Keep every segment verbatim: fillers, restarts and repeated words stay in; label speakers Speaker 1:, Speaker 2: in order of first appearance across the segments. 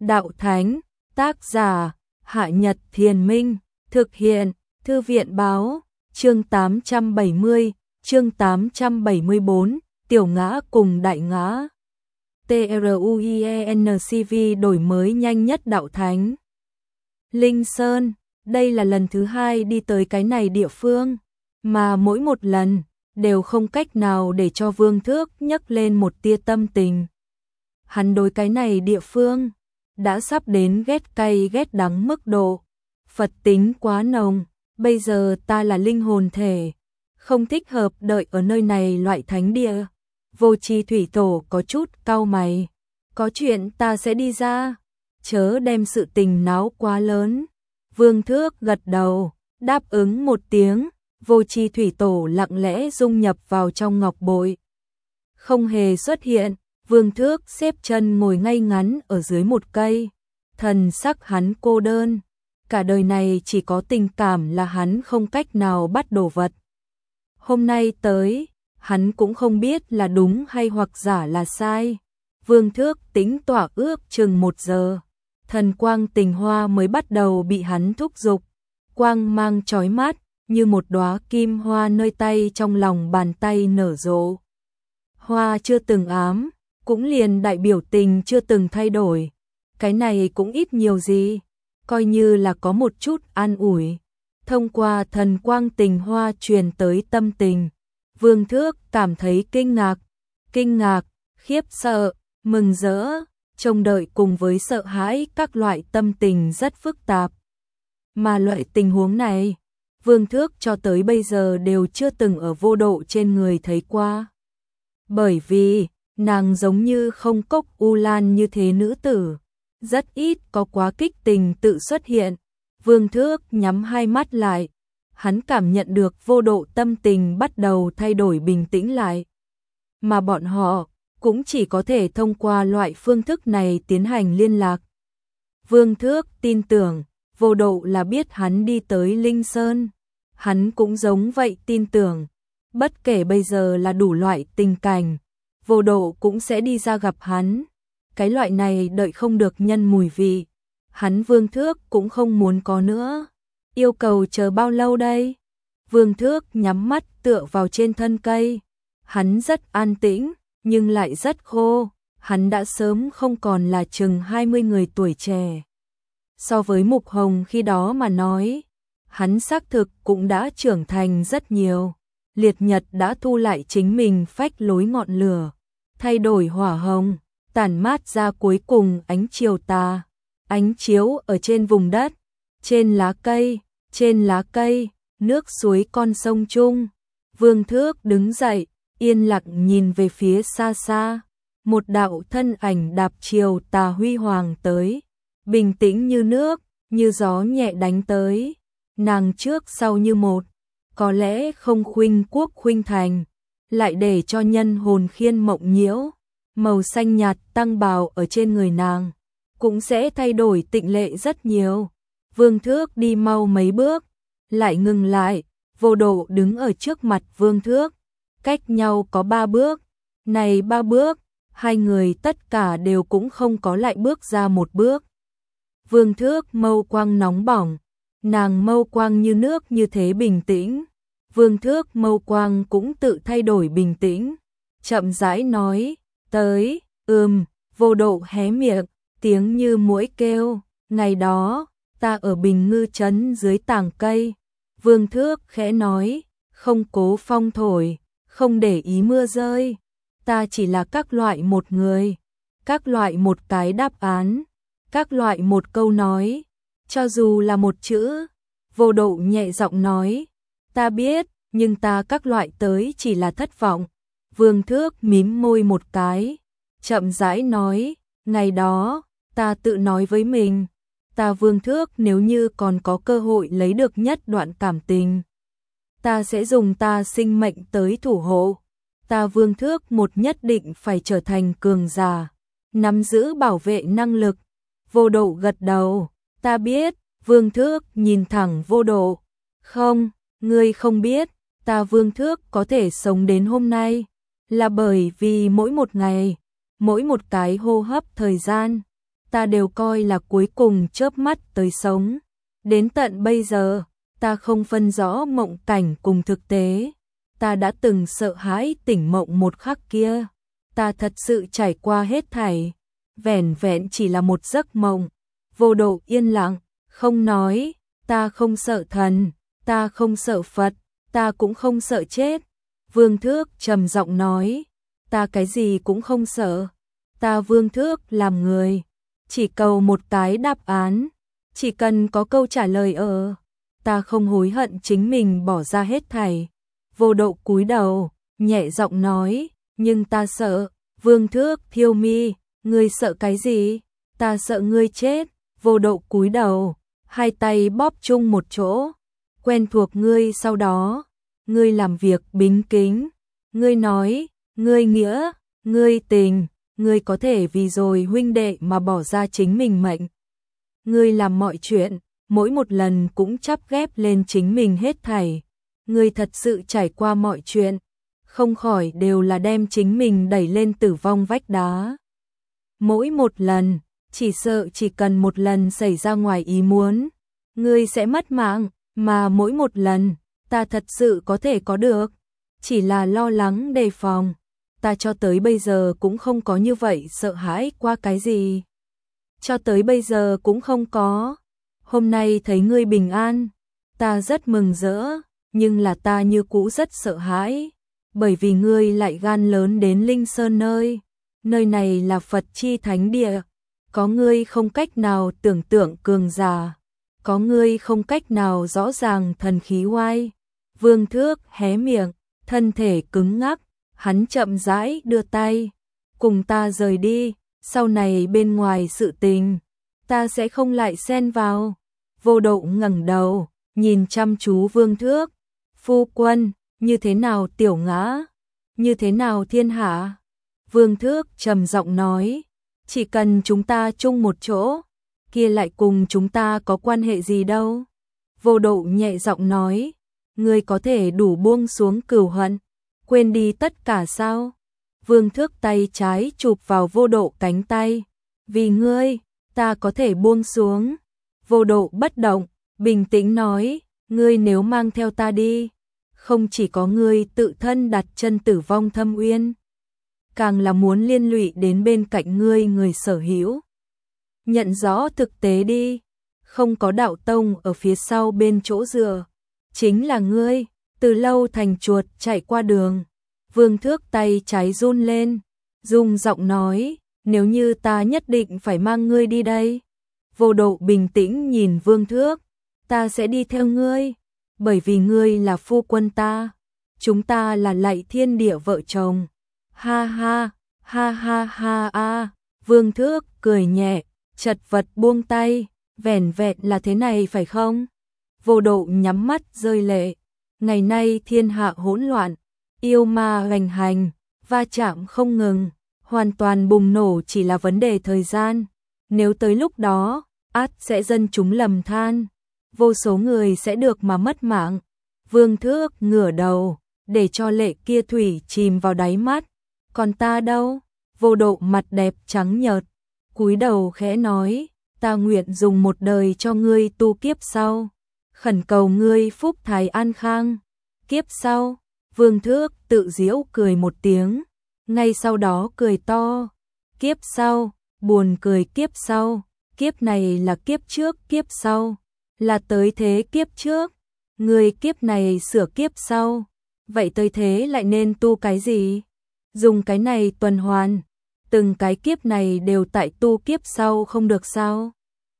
Speaker 1: Đạo Thánh, tác giả, Hạ Nhật Thiền Minh, thực hiện, Thư viện Báo, chương tám trăm bảy mươi, chương tám trăm bảy mươi tư, Tiểu Ngã cùng Đại Ngã. TRUIENCV đổi mới nhanh nhất Đạo Thánh. Linh Sơn, đây là lần thứ hai đi tới cái này địa phương, mà mỗi một lần đều không cách nào để cho Vương Thước nhấc lên một tia tâm tình. Hắn đối cái này địa phương đã sắp đến ghét cay ghét đắng mức độ. Phật tính quá nồng, bây giờ ta là linh hồn thể, không thích hợp đợi ở nơi này loại thánh địa. Vô Tri Thủy Tổ có chút cau mày, có chuyện ta sẽ đi ra, chớ đem sự tình náo quá lớn. Vương Thước gật đầu, đáp ứng một tiếng. Vô Tri Thủy Tổ lặng lẽ dung nhập vào trong ngọc bội, không hề xuất hiện. Vương Thước xếp chân ngồi ngay ngắn ở dưới một cây, thần sắc hắn cô đơn, cả đời này chỉ có tình cảm là hắn không cách nào bắt đồ vật. Hôm nay tới, hắn cũng không biết là đúng hay hoặc giả là sai. Vương Thước tính tỏa ước chừng một giờ, thần quang tình hoa mới bắt đầu bị hắn thúc giục, quang mang chói mắt như một đóa kim hoa nơi tay trong lòng bàn tay nở rộ. Hoa chưa từng ám, cũng liền đại biểu tình chưa từng thay đổi. Cái này cũng ít nhiều gì, coi như là có một chút an ủi. Thông qua thần quang tình hoa truyền tới tâm tình, Vương Thước cảm thấy kinh ngạc, kinh ngạc, khiếp sợ, mừng rỡ, trông đợi cùng với sợ hãi, các loại tâm tình rất phức tạp. Mà loại tình huống này, Vương Thước cho tới bây giờ đều chưa từng ở Vô Độ trên người thấy qua. Bởi vì, nàng giống như không cốc u lan như thế nữ tử, rất ít có quá kích tình tự xuất hiện. Vương Thước nhắm hai mắt lại, hắn cảm nhận được Vô Độ tâm tình bắt đầu thay đổi bình tĩnh lại. Mà bọn họ cũng chỉ có thể thông qua loại phương thức này tiến hành liên lạc. Vương Thước tin tưởng Vô Độ là biết hắn đi tới Linh Sơn, hắn cũng giống vậy tin tưởng, bất kể bây giờ là đủ loại tình cảnh, Vô Độ cũng sẽ đi ra gặp hắn. Cái loại này đợi không được nhân mùi vị, hắn Vương Thước cũng không muốn có nữa. Yêu cầu chờ bao lâu đây? Vương Thước nhắm mắt tựa vào trên thân cây, hắn rất an tĩnh, nhưng lại rất khô, hắn đã sớm không còn là chừng hai mươi người tuổi trẻ. So với Mục Hồng khi đó mà nói, hắn xác thực cũng đã trưởng thành rất nhiều. Liệt nhật đã thu lại chính mình phách lối ngọn lửa, thay đổi hỏa hồng, tản mát ra cuối cùng ánh chiều tà, ánh chiếu ở trên vùng đất, trên lá cây, trên lá cây, nước suối con sông chung. Vương Thước đứng dậy, yên lặng nhìn về phía xa xa, một đạo thân ảnh đạp chiều tà huy hoàng tới, bình tĩnh như nước, như gió nhẹ đánh tới, nàng trước sau như một, có lẽ không khuynh quốc khuynh thành, lại để cho nhân hồn khiên mộng nhiễu. Màu xanh nhạt tăng bào ở trên người nàng cũng sẽ thay đổi tịnh lệ rất nhiều. Vương Thước đi mau mấy bước, lại ngừng lại. Vô Độ đứng ở trước mặt Vương Thước, cách nhau có ba bước. Này ba bước, hai người tất cả đều cũng không có lại bước ra một bước. Vương Thước mâu quang nóng bỏng, nàng mâu quang như nước như thế bình tĩnh. Vương Thước mâu quang cũng tự thay đổi bình tĩnh, chậm rãi nói, tới, ừm. Vô Độ hé miệng, tiếng như muỗi kêu, ngày đó, ta ở Bình Ngư Trấn dưới tàng cây. Vương Thước khẽ nói, không cố phong thổi, không để ý mưa rơi, ta chỉ là các loại một người, các loại một cái đáp án, các loại một câu nói, cho dù là một chữ. Vô Độ nhẹ giọng nói, ta biết, nhưng ta các loại tới chỉ là thất vọng. Vương Thước mím môi một cái, chậm rãi nói, ngày đó, ta tự nói với mình, ta Vương Thước nếu như còn có cơ hội lấy được nhất đoạn cảm tình, ta sẽ dùng ta sinh mệnh tới thủ hộ. Ta Vương Thước một nhất định phải trở thành cường giả, nắm giữ bảo vệ năng lực. Vô Độ gật đầu, ta biết. Vương Thước nhìn thẳng Vô Độ, không, ngươi không biết, ta Vương Thước có thể sống đến hôm nay, là bởi vì mỗi một ngày, mỗi một cái hô hấp thời gian, ta đều coi là cuối cùng chớp mắt tới sống. Đến tận bây giờ, ta không phân rõ mộng cảnh cùng thực tế. Ta đã từng sợ hãi tỉnh mộng một khắc kia. Ta thật sự trải qua hết thảy. Vẻn vẹn chỉ là một giấc mộng. Vô Độ yên lặng, không nói. Ta không sợ thần, ta không sợ Phật, ta cũng không sợ chết. Vương Thước trầm giọng nói. Ta cái gì cũng không sợ. Ta Vương Thước làm người. Chỉ cầu một cái đáp án. Chỉ cần có câu trả lời ở. Ta không hối hận chính mình bỏ ra hết thảy. Vô Độ cúi đầu, nhẹ giọng nói. Nhưng ta sợ. Vương Thước thiêu mi. Ngươi sợ cái gì? Ta sợ ngươi chết. Vô Độ cúi đầu, hai tay bóp chung một chỗ. Quen thuộc ngươi sau đó. Ngươi làm việc bính kính. Ngươi nói, ngươi nghĩa, ngươi tình. Ngươi có thể vì rồi huynh đệ mà bỏ ra chính mình mệnh. Ngươi làm mọi chuyện, mỗi một lần cũng chắp ghép lên chính mình hết thảy. Ngươi thật sự trải qua mọi chuyện, không khỏi đều là đem chính mình đẩy lên tử vong vách đá. Mỗi một lần, chỉ sợ chỉ cần một lần xảy ra ngoài ý muốn, ngươi sẽ mất mạng, mà mỗi một lần, ta thật sự có thể có được, chỉ là lo lắng đề phòng. Ta cho tới bây giờ cũng không có như vậy sợ hãi qua cái gì. Cho tới bây giờ cũng không có. Hôm nay thấy ngươi bình an, ta rất mừng rỡ, nhưng là ta như cũ rất sợ hãi, bởi vì ngươi lại gan lớn đến Linh Sơn nơi. Nơi này là Phật chi thánh địa, có ngươi không cách nào tưởng tượng cường giả, có ngươi không cách nào rõ ràng thần khí oai. Vương Thước hé miệng, thân thể cứng ngắc, hắn chậm rãi đưa tay, cùng ta rời đi, sau này bên ngoài sự tình, ta sẽ không lại xen vào. Vô Độ ngẩng đầu, nhìn chăm chú Vương Thước. Phu quân, như thế nào Tiểu Ngã? Như thế nào thiên hạ? Vương Thước trầm giọng nói, chỉ cần chúng ta chung một chỗ, kia lại cùng chúng ta có quan hệ gì đâu. Vô Độ nhẹ giọng nói, ngươi có thể đủ buông xuống cừu hận, quên đi tất cả sao? Vương Thước tay trái chụp vào Vô Độ cánh tay, vì ngươi, ta có thể buông xuống. Vô Độ bất động, bình tĩnh nói, ngươi nếu mang theo ta đi, không chỉ có ngươi tự thân đặt chân tử vong thâm uyên, càng là muốn liên lụy đến bên cạnh ngươi người sở hữu. Nhận rõ thực tế đi, không có đạo tông ở phía sau bên chỗ dựa, chính là ngươi, từ lâu thành chuột chạy qua đường. Vương Thước tay trái run lên, rung giọng nói, nếu như ta nhất định phải mang ngươi đi đây. Vô Độ bình tĩnh nhìn Vương Thước, ta sẽ đi theo ngươi, bởi vì ngươi là phu quân ta, chúng ta là lạy thiên địa vợ chồng. Ha ha, ha ha ha a. Vương Thước cười nhẹ, chật vật buông tay, vẻn vẹn là thế này phải không? Vô Độ nhắm mắt rơi lệ. Ngày nay thiên hạ hỗn loạn, yêu ma hoành hành, va chạm không ngừng, hoàn toàn bùng nổ chỉ là vấn đề thời gian. Nếu tới lúc đó, ắt sẽ dân chúng lầm than, vô số người sẽ được mà mất mạng. Vương Thước ngửa đầu, để cho lệ kia thủy chìm vào đáy mắt. Còn ta đâu? Vô Độ mặt đẹp trắng nhợt, cúi đầu khẽ nói, ta nguyện dùng một đời cho ngươi tu kiếp sau, khẩn cầu ngươi phúc thái an khang. Kiếp sau? Vương Thước tự giễu cười một tiếng, ngay sau đó cười to. Kiếp sau? Buồn cười, kiếp sau? Kiếp này là kiếp trước, kiếp sau là tới thế kiếp trước. Ngươi kiếp này sửa kiếp sau, vậy tới thế lại nên tu cái gì? Dùng cái này tuần hoàn, từng cái kiếp này đều tại tu kiếp sau không được sao?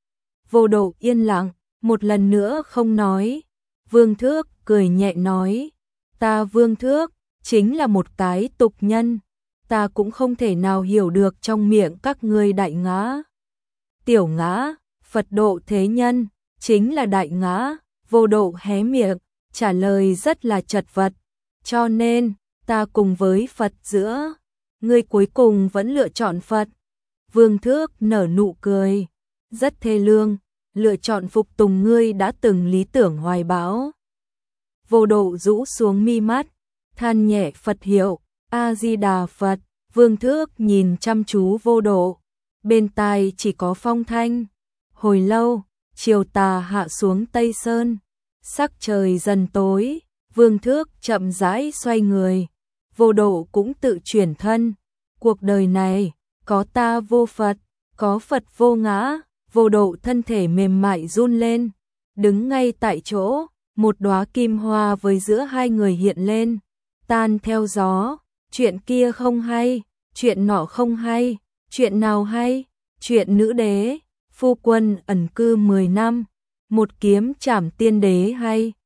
Speaker 1: Vô Độ yên lặng, một lần nữa không nói. Vương Thước cười nhẹ nói, ta Vương Thước chính là một cái tục nhân, ta cũng không thể nào hiểu được trong miệng các ngươi đại ngã, tiểu ngã, Phật độ thế nhân, chính là đại ngã. Vô Độ hé miệng, trả lời rất là chật vật, cho nên, ta cùng với Phật giữa, ngươi cuối cùng vẫn lựa chọn Phật. Vương Thước nở nụ cười, rất thê lương, lựa chọn phục tùng ngươi đã từng lý tưởng hoài bão. Vô Độ rũ xuống mi mắt, than nhẹ Phật hiệu, A-di-đà Phật. Vương Thước nhìn chăm chú Vô Độ, bên tai chỉ có phong thanh. Hồi lâu, chiều tà hạ xuống Tây Sơn, sắc trời dần tối, Vương Thước chậm rãi xoay người, Vô Độ cũng tự chuyển thân. Cuộc đời này, có ta vô Phật, có Phật vô ngã. Vô Độ thân thể mềm mại run lên, đứng ngay tại chỗ, một đóa kim hoa với giữa hai người hiện lên, tan theo gió. Chuyện kia không hay, chuyện nọ không hay, chuyện nào hay? Chuyện nữ đế, phu quân ẩn cư mười năm, một kiếm trảm tiên đế hay?